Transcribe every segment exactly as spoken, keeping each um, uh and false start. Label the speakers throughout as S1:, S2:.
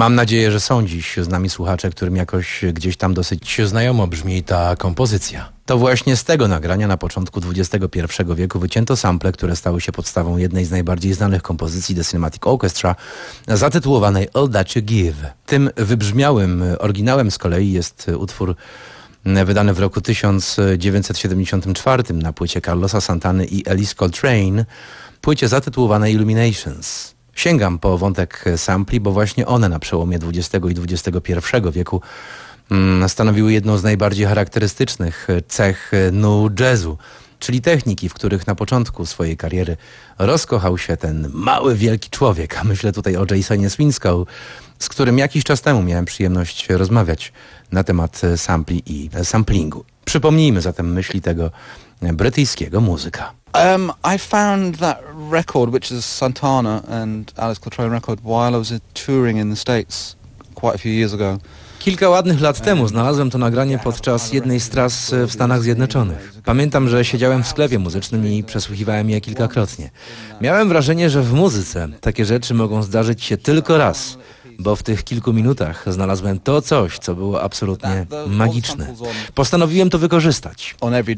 S1: Mam nadzieję, że są dziś z nami słuchacze, którym jakoś gdzieś tam dosyć znajomo brzmi ta kompozycja. To właśnie z tego nagrania na początku dwudziestego pierwszego wieku wycięto sample, które stały się podstawą jednej z najbardziej znanych kompozycji The Cinematic Orchestra, zatytułowanej All That You Give. Tym wybrzmiałym oryginałem z kolei jest utwór wydany w roku tysiąc dziewięćset siedemdziesiątym czwartym na płycie Carlosa Santany i Ellis Coltrane, płycie zatytułowanej Illuminations. Sięgam po wątek sampli, bo właśnie one na przełomie dwudziestego i dwudziestego pierwszego wieku mm, stanowiły jedną z najbardziej charakterystycznych cech nu jazzu, czyli techniki, w których na początku swojej kariery rozkochał się ten mały, wielki człowiek, a myślę tutaj o Jasonie Swinscoe, z którym jakiś czas temu miałem przyjemność rozmawiać na temat sampli i samplingu. Przypomnijmy zatem myśli tego brytyjskiego muzyka.
S2: Um, I found that record, which is Santana and Alice Coltrane record, while I was touring in the States quite a few years ago.
S1: Kilka ładnych lat temu znalazłem to nagranie podczas jednej z tras w Stanach Zjednoczonych. Pamiętam, że siedziałem w sklepie muzycznym i przesłuchiwałem je kilkakrotnie. Miałem wrażenie, że w muzyce takie rzeczy mogą zdarzyć się tylko raz, bo w tych kilku minutach znalazłem to coś, co było absolutnie magiczne. Postanowiłem to wykorzystać.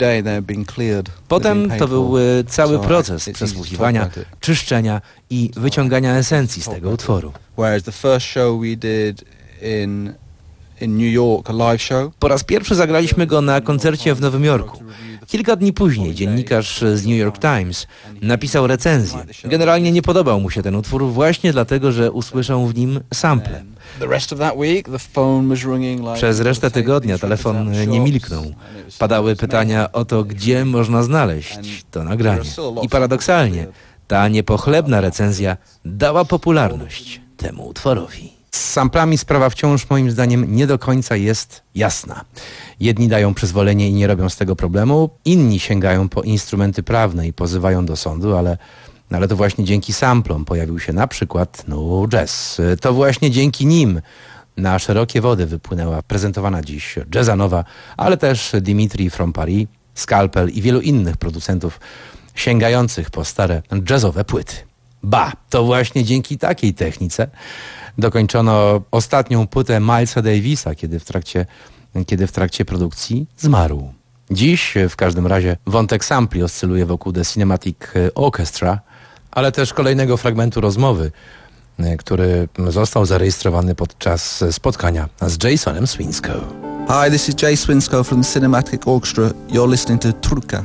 S1: Potem to był cały proces przesłuchiwania, czyszczenia i wyciągania esencji z tego utworu. Po raz pierwszy zagraliśmy go na koncercie w Nowym Jorku. Kilka dni później dziennikarz z New York Times napisał recenzję. Generalnie nie podobał mu się ten utwór właśnie dlatego, że usłyszał w nim sample. Przez resztę tygodnia telefon nie milknął. Padały pytania o to, gdzie można znaleźć to nagranie. I paradoksalnie, ta niepochlebna recenzja dała popularność temu utworowi. Z samplami sprawa wciąż moim zdaniem nie do końca jest jasna. Jedni dają przyzwolenie i nie robią z tego problemu, inni sięgają po instrumenty prawne i pozywają do sądu, ale, ale to właśnie dzięki samplom pojawił się na przykład nu jazz. To właśnie dzięki nim na szerokie wody wypłynęła prezentowana dziś jazzanowa, ale też Dimitri from Paris, Scalpel i wielu innych producentów sięgających po stare jazzowe płyty. Ba, to właśnie dzięki takiej technice dokończono ostatnią płytę Milesa Davisa, kiedy w trakcie, kiedy w trakcie produkcji zmarł. Dziś w każdym razie wątek sampli oscyluje wokół The Cinematic Orchestra, ale też kolejnego fragmentu rozmowy, który został zarejestrowany podczas spotkania z Jasonem Swinscoe.
S2: Hi, this is Jay Swinscoe from the Cinematic Orchestra. You're listening to Turka.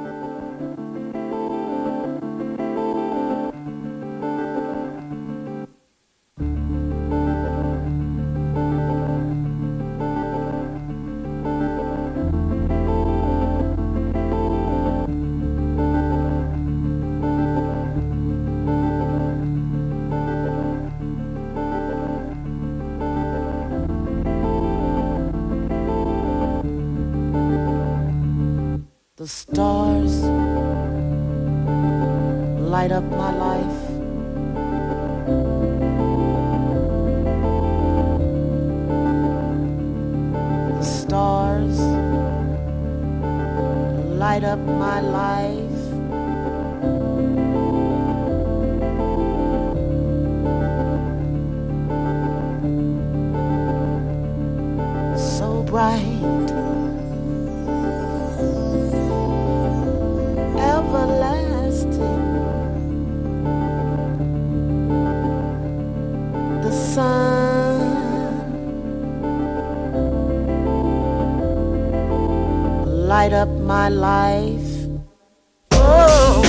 S3: The stars light up my life. The stars light up my life. So bright, everlasting. The sun light up my life. Oh,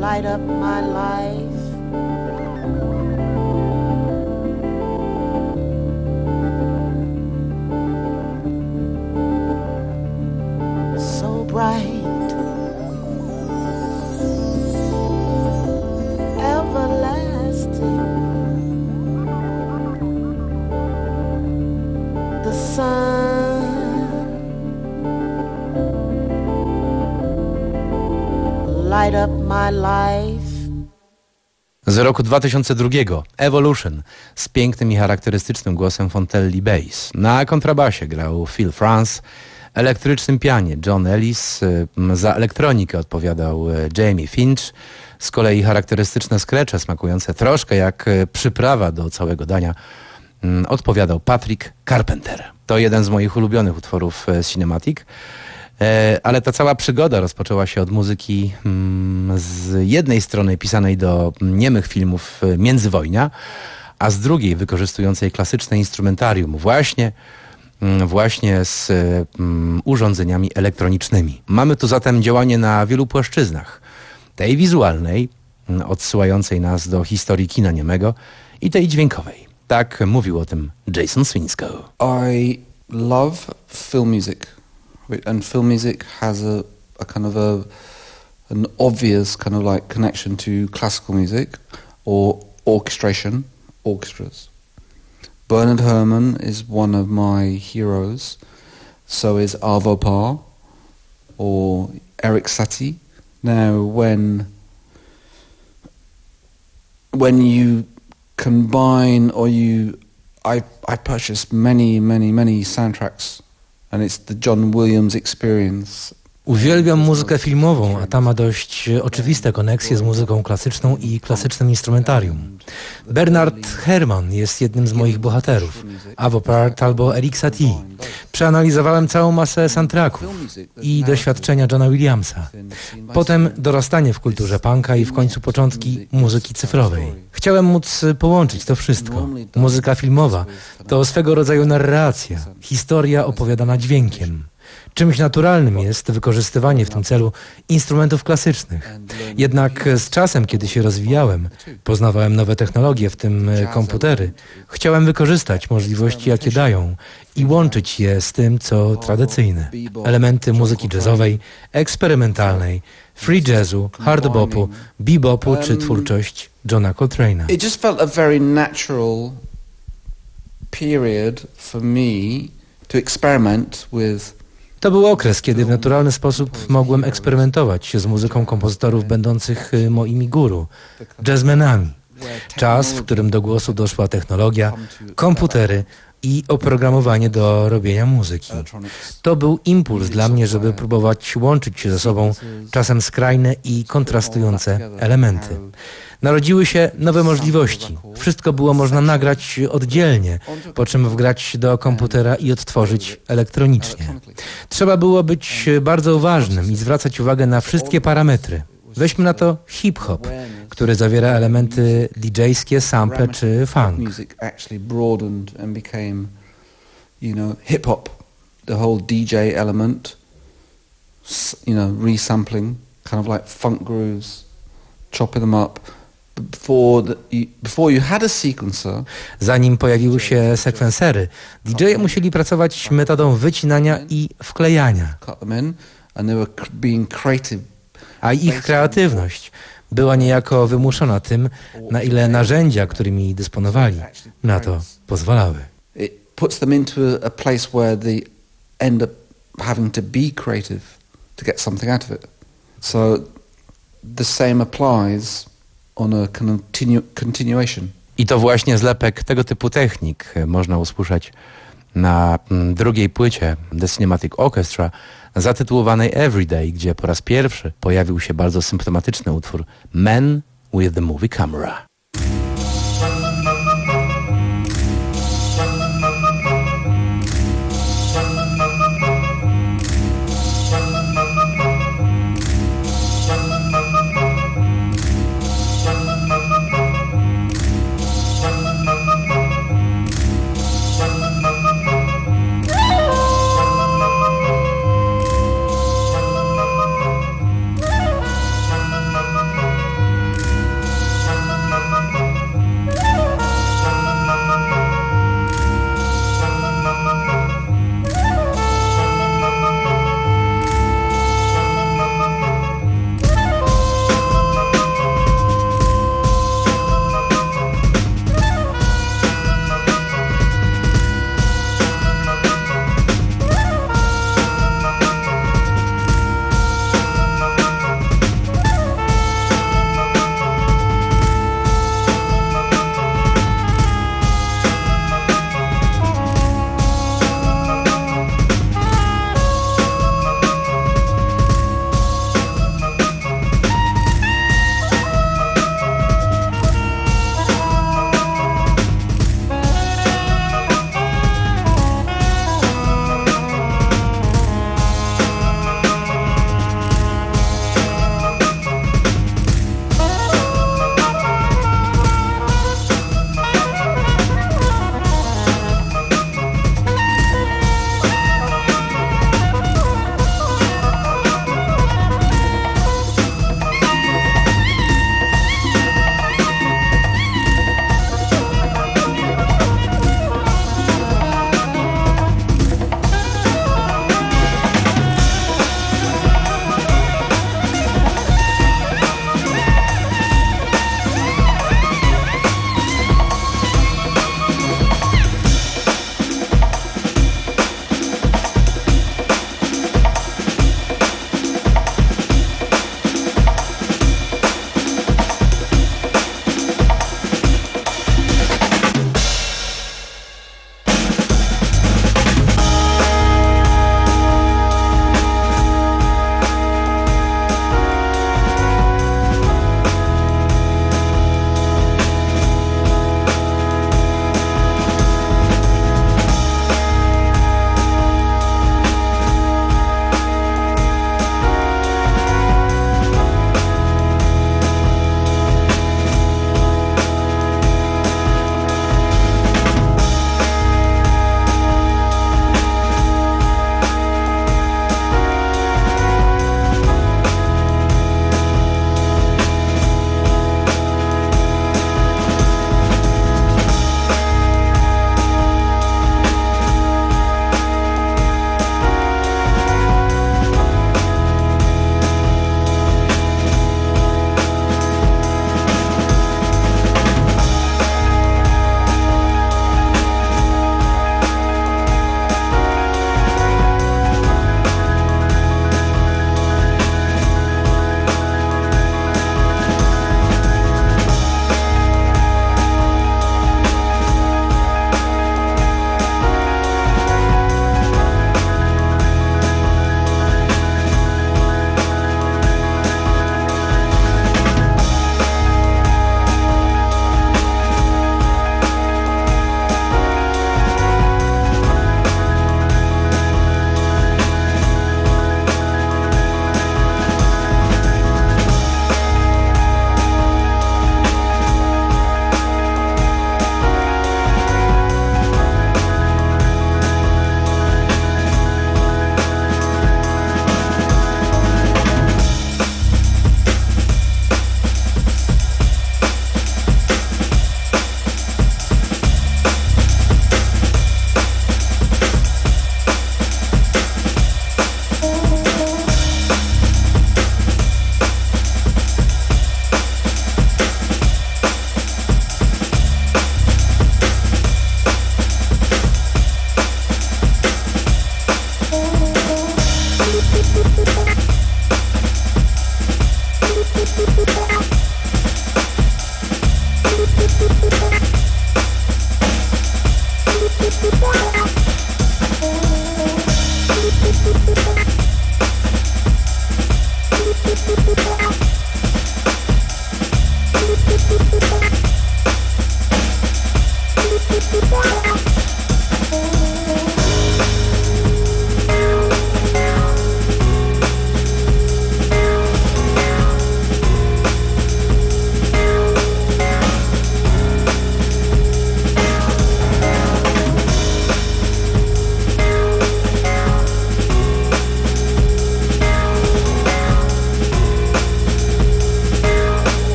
S3: light up my life. So bright, everlasting. The sun light up my life.
S1: Z roku dwa tysiące drugiego Evolution z pięknym i charakterystycznym głosem Fontelli Bass. Na kontrabasie grał Phil France, elektrycznym pianie John Ellis, za elektronikę odpowiadał Jamie Finch, z kolei charakterystyczne skrecze smakujące troszkę jak przyprawa do całego dania odpowiadał Patrick Carpenter. To jeden z moich ulubionych utworów Cinematic. Ale ta cała przygoda rozpoczęła się od muzyki z jednej strony pisanej do niemych filmów międzywojnia, a z drugiej wykorzystującej klasyczne instrumentarium właśnie, właśnie z urządzeniami elektronicznymi. Mamy tu zatem działanie na wielu płaszczyznach. Tej wizualnej, odsyłającej nas do historii kina niemego, i tej dźwiękowej. Tak mówił o tym Jason Swinscoe.
S2: I love film music. And film music has a, a kind of a an obvious kind of like connection to classical music or orchestration, orchestras. Bernard Herrmann is one of my heroes. So is Arvo Pärt or Erik Satie. Now, when when you combine or you, I I purchased many many many soundtracks. And it's the John Williams experience.
S4: Uwielbiam muzykę filmową, a ta ma dość oczywiste koneksje z muzyką klasyczną i klasycznym instrumentarium. Bernard Herrmann jest jednym z moich bohaterów, Arvo Pärt albo Erik Satie. Przeanalizowałem całą masę soundtracków i doświadczenia Johna Williamsa. Potem dorastanie w kulturze punka i w końcu początki muzyki cyfrowej. Chciałem móc połączyć to wszystko. Muzyka filmowa to swego rodzaju narracja, historia opowiadana dźwiękiem. Czymś naturalnym jest wykorzystywanie w tym celu instrumentów klasycznych. Jednak z czasem, kiedy się rozwijałem, poznawałem nowe technologie, w tym komputery, chciałem wykorzystać możliwości, jakie dają i łączyć je z tym, co tradycyjne. Elementy muzyki jazzowej, eksperymentalnej, free jazzu, hard bopu, bebopu czy twórczość Johna Coltrane'a.
S2: It just felt a very natural period for me to experiment with.
S4: To był okres, kiedy w naturalny sposób mogłem eksperymentować z muzyką kompozytorów będących moimi guru, jazzmenami. Czas, w którym do głosu doszła technologia, komputery i oprogramowanie do robienia muzyki. To był impuls dla mnie, żeby próbować łączyć się ze sobą czasem skrajne i kontrastujące elementy. Narodziły się nowe możliwości. Wszystko było można nagrać oddzielnie, po czym wgrać do komputera i odtworzyć elektronicznie. Trzeba było być bardzo uważnym i zwracać uwagę na wszystkie parametry. Weźmy na to hip-hop, który zawiera elementy didżejskie, sample czy funk. Hip-hop, the whole D J element, you know, resampling, kind of like funk grooves, chopping them up. Before, the, before you had a sequencer, zanim pojawiły się sekwensery, D J-e musieli pracować metodą wycinania i wklejania. A ich kreatywność była niejako wymuszona tym, na ile narzędzia, którymi dysponowali, na to pozwalały.
S2: It puts them into a place where they end up having to be creative to get something out of it. So the same applies on a continu- continuation.
S1: I to właśnie zlepek tego typu technik można usłyszeć na drugiej płycie The Cinematic Orchestra zatytułowanej Everyday, gdzie po raz pierwszy pojawił się bardzo symptomatyczny utwór Man with the Movie Camera.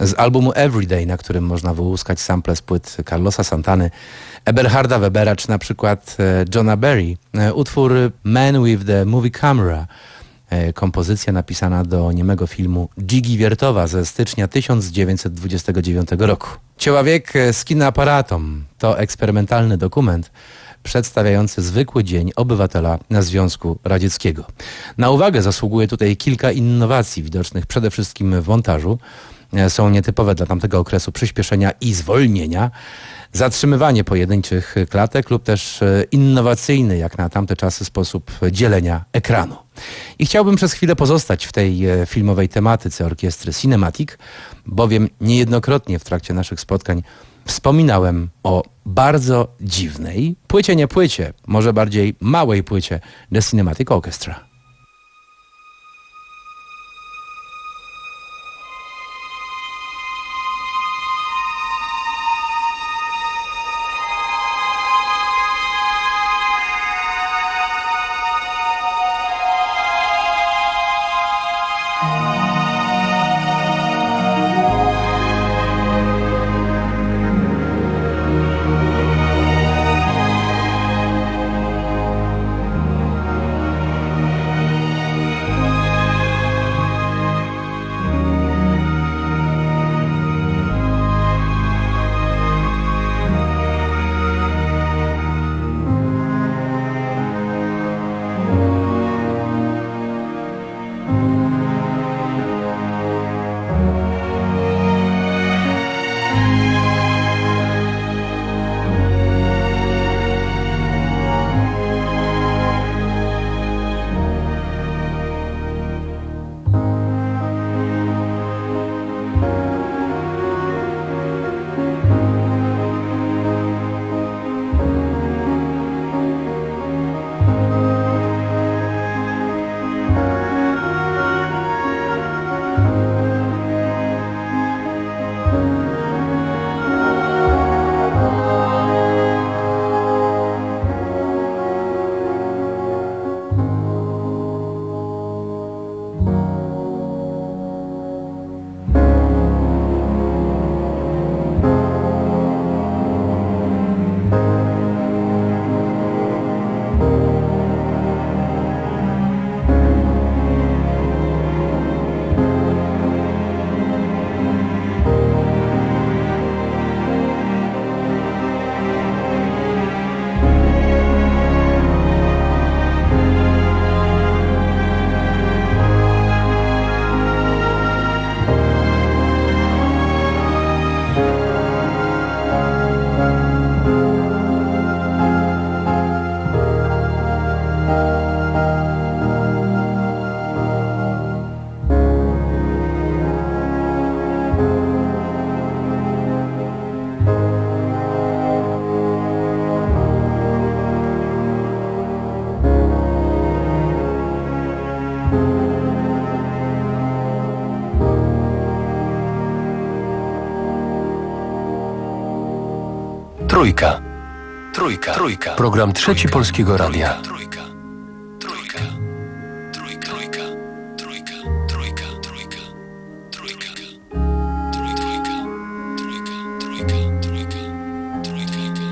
S1: z albumu Everyday, na którym można wyłuskać sample z płyt Carlosa Santany, Eberharda Webera czy na przykład Johna Berry. Utwór Man with the Movie Camera, kompozycja napisana do niemego filmu Dzigi Wiertowa ze stycznia tysiąc dziewięćset dwudziestego dziewiątego roku. Człowiek z kinoaparatom to eksperymentalny dokument przedstawiający zwykły dzień obywatela na Związku Radzieckiego. Na uwagę zasługuje tutaj kilka innowacji widocznych przede wszystkim w montażu. Są nietypowe dla tamtego okresu przyspieszenia i zwolnienia, zatrzymywanie pojedynczych klatek lub też innowacyjny jak na tamte czasy sposób dzielenia ekranu. I chciałbym przez chwilę pozostać w tej filmowej tematyce orkiestry Cinematic, bowiem niejednokrotnie w trakcie naszych spotkań wspominałem o bardzo dziwnej płycie, nie płycie, może bardziej małej płycie The Cinematic Orchestra.
S5: Trójka. Trójka. Trójka. Program Trzeci Polskiego Radia. Trójka. Trójka. Trójka. Trójka. Trójka. Trójka. Trójka. Trójka. Trójka. Trójka. Trójka. Trójka. Trójka.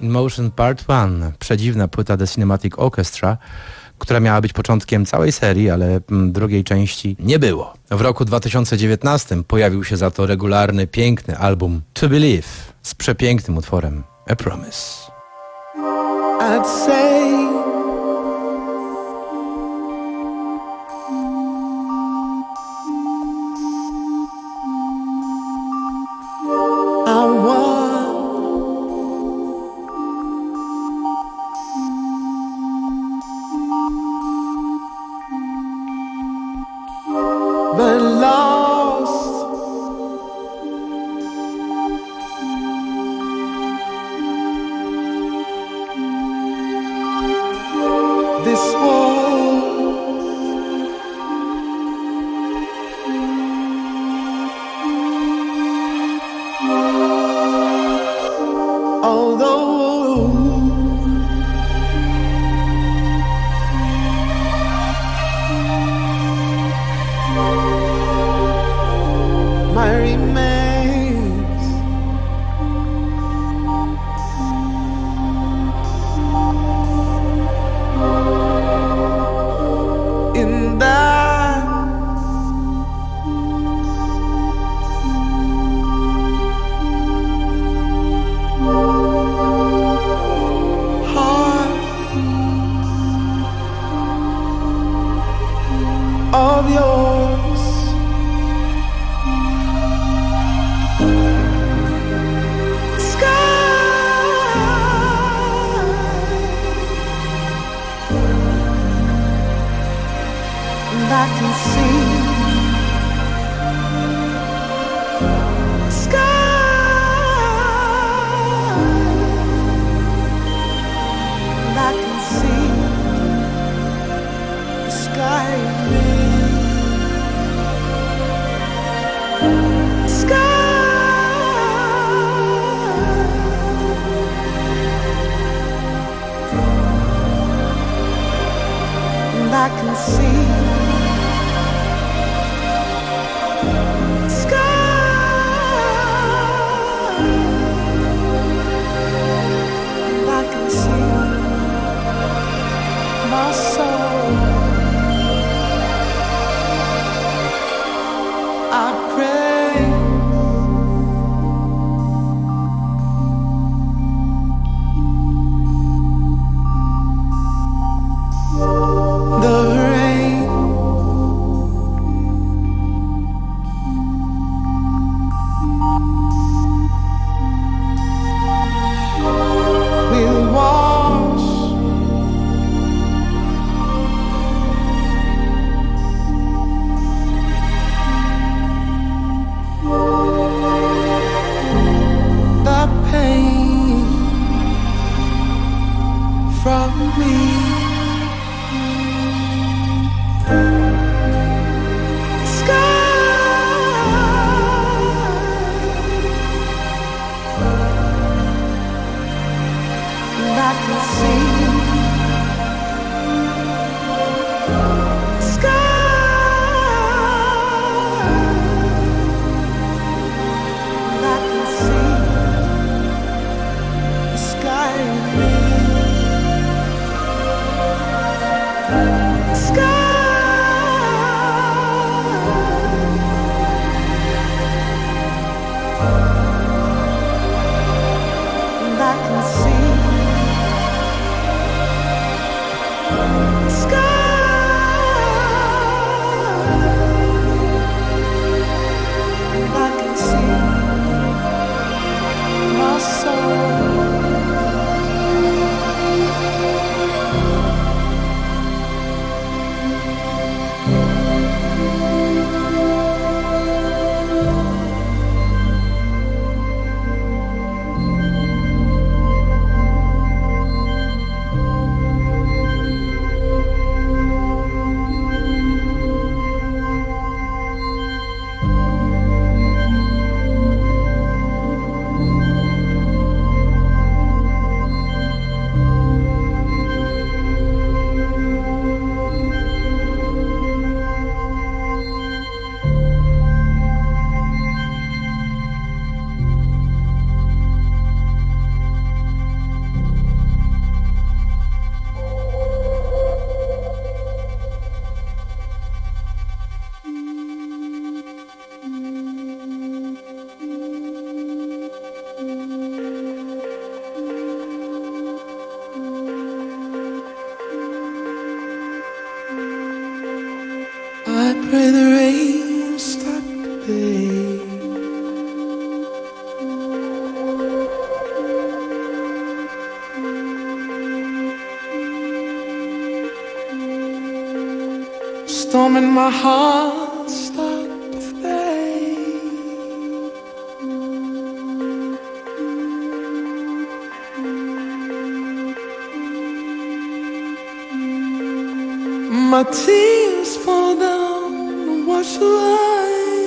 S1: In Motion Part jeden, przedziwna płyta The Cinematic Orchestra, która miała być początkiem całej serii, ale mm, drugiej części nie było. W roku dwa tysiące dziewiętnastym pojawił się za to regularny, piękny album To Believe z przepięknym utworem A Promise.
S3: I'd say I want but lost this war. Although my remains in that heart of yours. I can see sky and I can see the sky sky and I can see my soul. I pray the rain will wash the pain from me. I can see sky and I can see the sky sky and I can see sky and I can see my soul. I pray the rain stop today. Storm in my heart stop today. My tears fall down and wash away.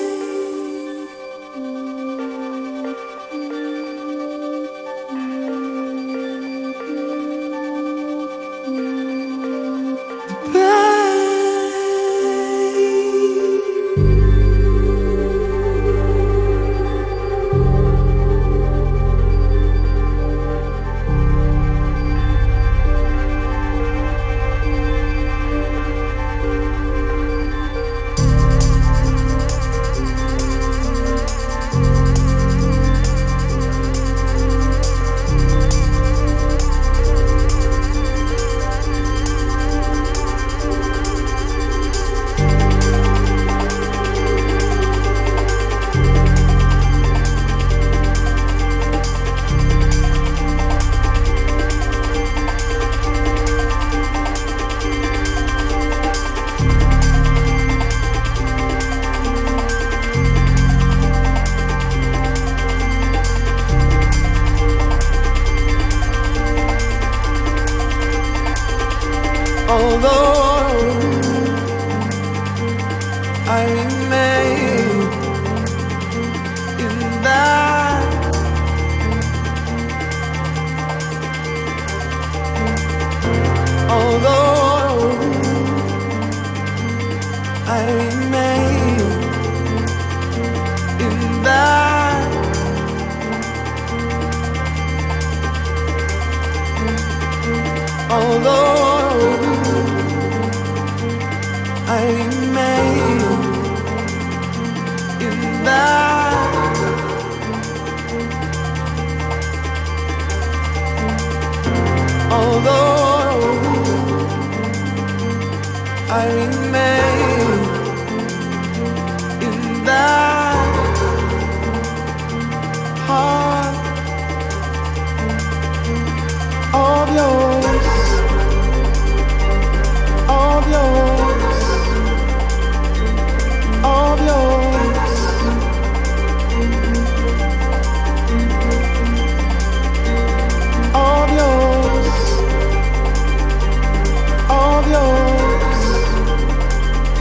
S3: Although I remain in that Although I remain in that Although I remain in that Although I remain in that heart of yours, of yours, of yours, of yours, of yours,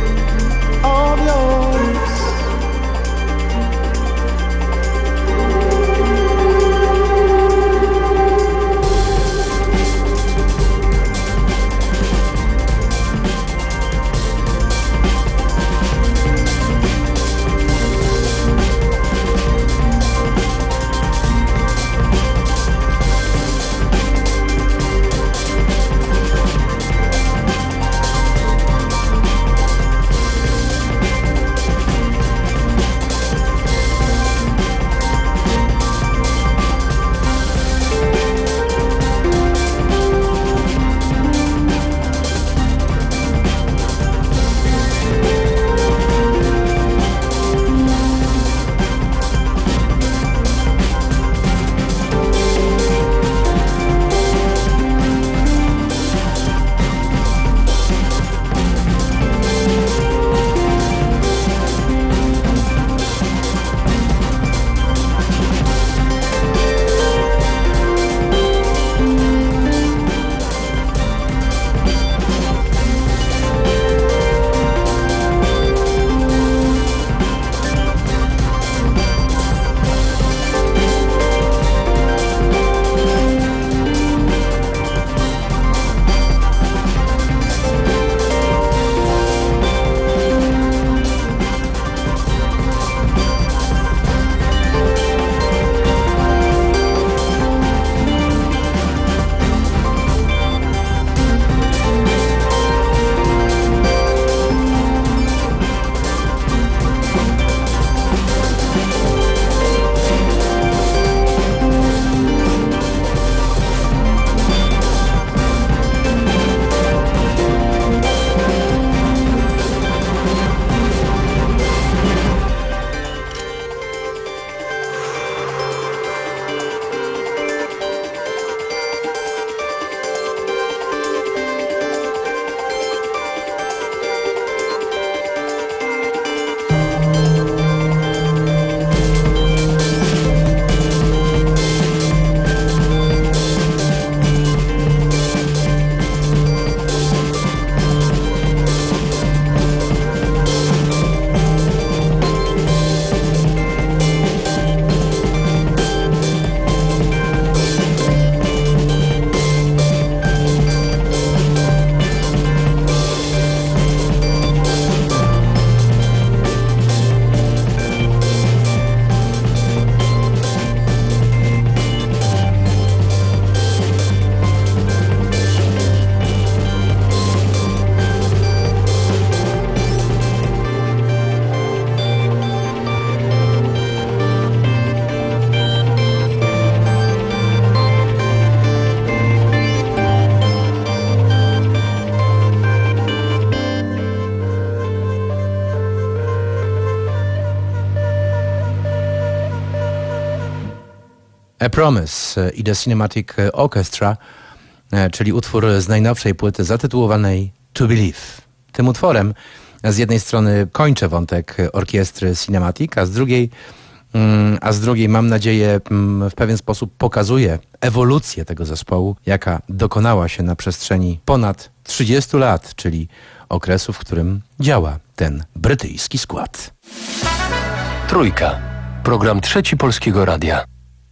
S4: A Promise i The Cinematic Orchestra, czyli utwór z najnowszej płyty zatytułowanej To Believe. Tym utworem z jednej strony kończę wątek orkiestry Cinematic, a z drugiej, a z drugiej mam nadzieję w pewien sposób pokazuje ewolucję tego zespołu, jaka dokonała się na przestrzeni ponad trzydziestu lat, czyli okresu, w którym działa ten brytyjski skład.
S5: Trójka. Program Trzeci Polskiego Radia.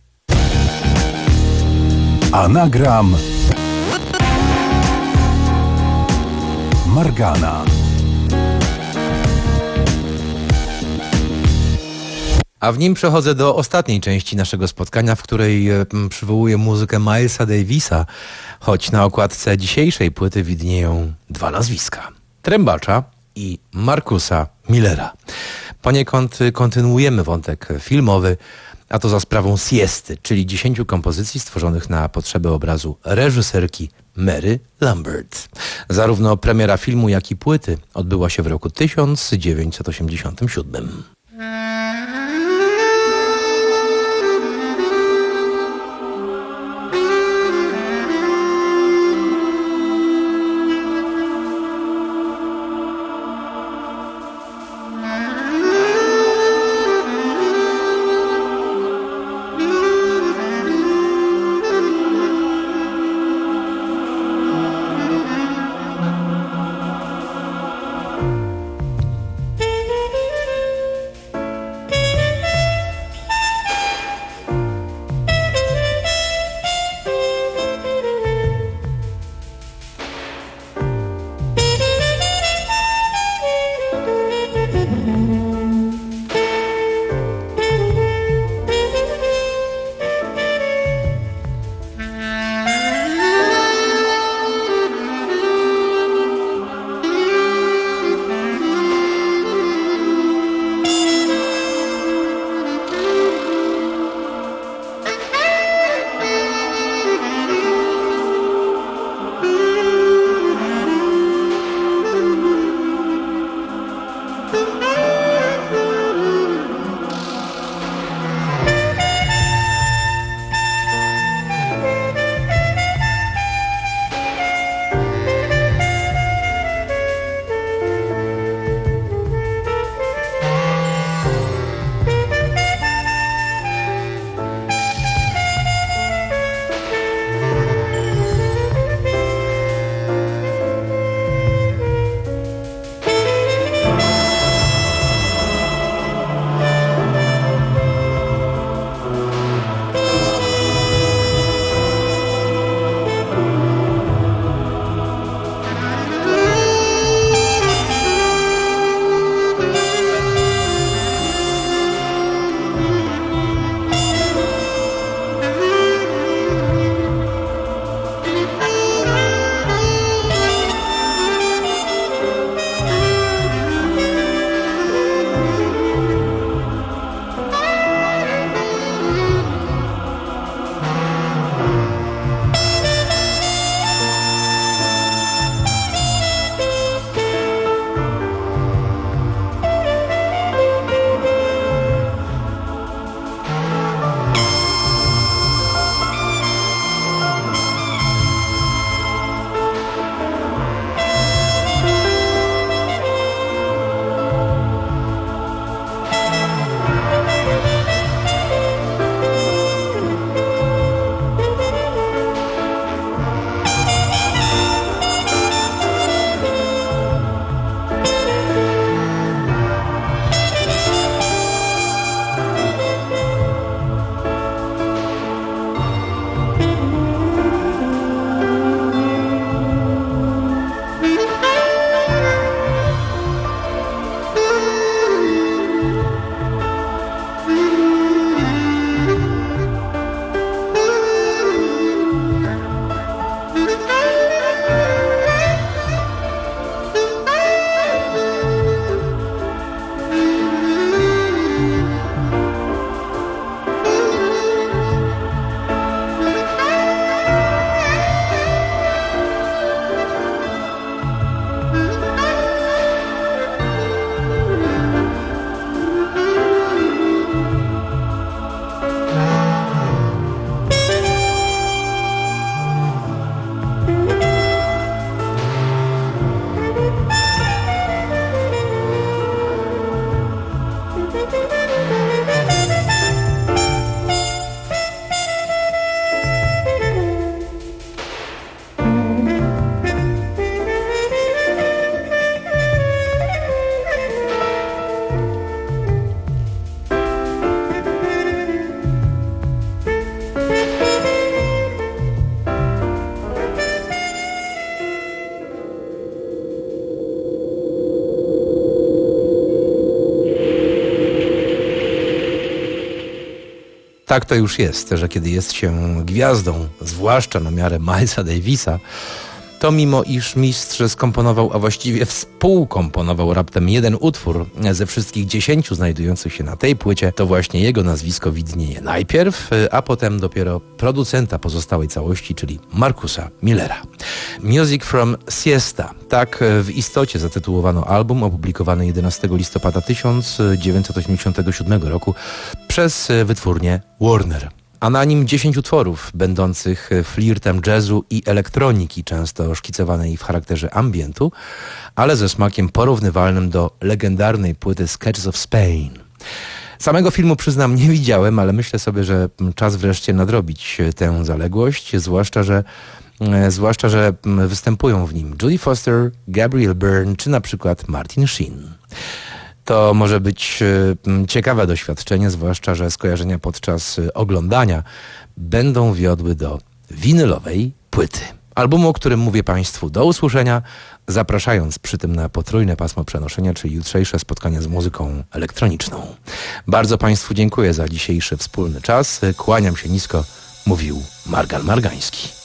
S6: Anagram Margana.
S4: A w nim przechodzę do ostatniej części naszego spotkania, w której przywołuję muzykę Milesa Davisa, choć na okładce dzisiejszej płyty widnieją dwa nazwiska. Trębacza i Marcusa Millera. Poniekąd kontynuujemy wątek filmowy, a to za sprawą Siesty, czyli dziesięciu kompozycji stworzonych na potrzeby obrazu reżyserki Mary Lambert. Zarówno premiera filmu, jak i płyty odbyła się w roku tysiąc dziewięćset osiemdziesiątym siódmym.
S1: Tak to już jest, że kiedy jest się gwiazdą, zwłaszcza na miarę Milesa Davisa, to mimo iż mistrz skomponował, a właściwie współkomponował raptem jeden utwór ze wszystkich dziesięciu znajdujących się na tej płycie, to właśnie jego nazwisko widnieje najpierw, a potem dopiero producenta pozostałej całości, czyli Marcusa Millera. Music from Siesta. Tak w istocie zatytułowano album, opublikowany jedenastego listopada tysiąc dziewięćset osiemdziesiątego siódmego roku przez wytwórnię Warner. A na nim dziesięć utworów będących flirtem jazzu i elektroniki, często szkicowanej w charakterze ambientu, ale ze smakiem porównywalnym do legendarnej płyty Sketches of Spain. Samego filmu, przyznam, nie widziałem, ale myślę sobie, że czas wreszcie nadrobić tę zaległość, zwłaszcza, że zwłaszcza, że występują w nim Judy Foster, Gabrielle Byrne czy na przykład Martin Sheen. To może być ciekawe doświadczenie, zwłaszcza, że skojarzenia podczas oglądania będą wiodły do winylowej płyty. Albumu, o którym mówię Państwu do usłyszenia, zapraszając przy tym na potrójne pasmo przenoszenia, czyli jutrzejsze spotkanie z muzyką elektroniczną. Bardzo Państwu dziękuję za dzisiejszy wspólny czas. Kłaniam się nisko, mówił Margal Margański.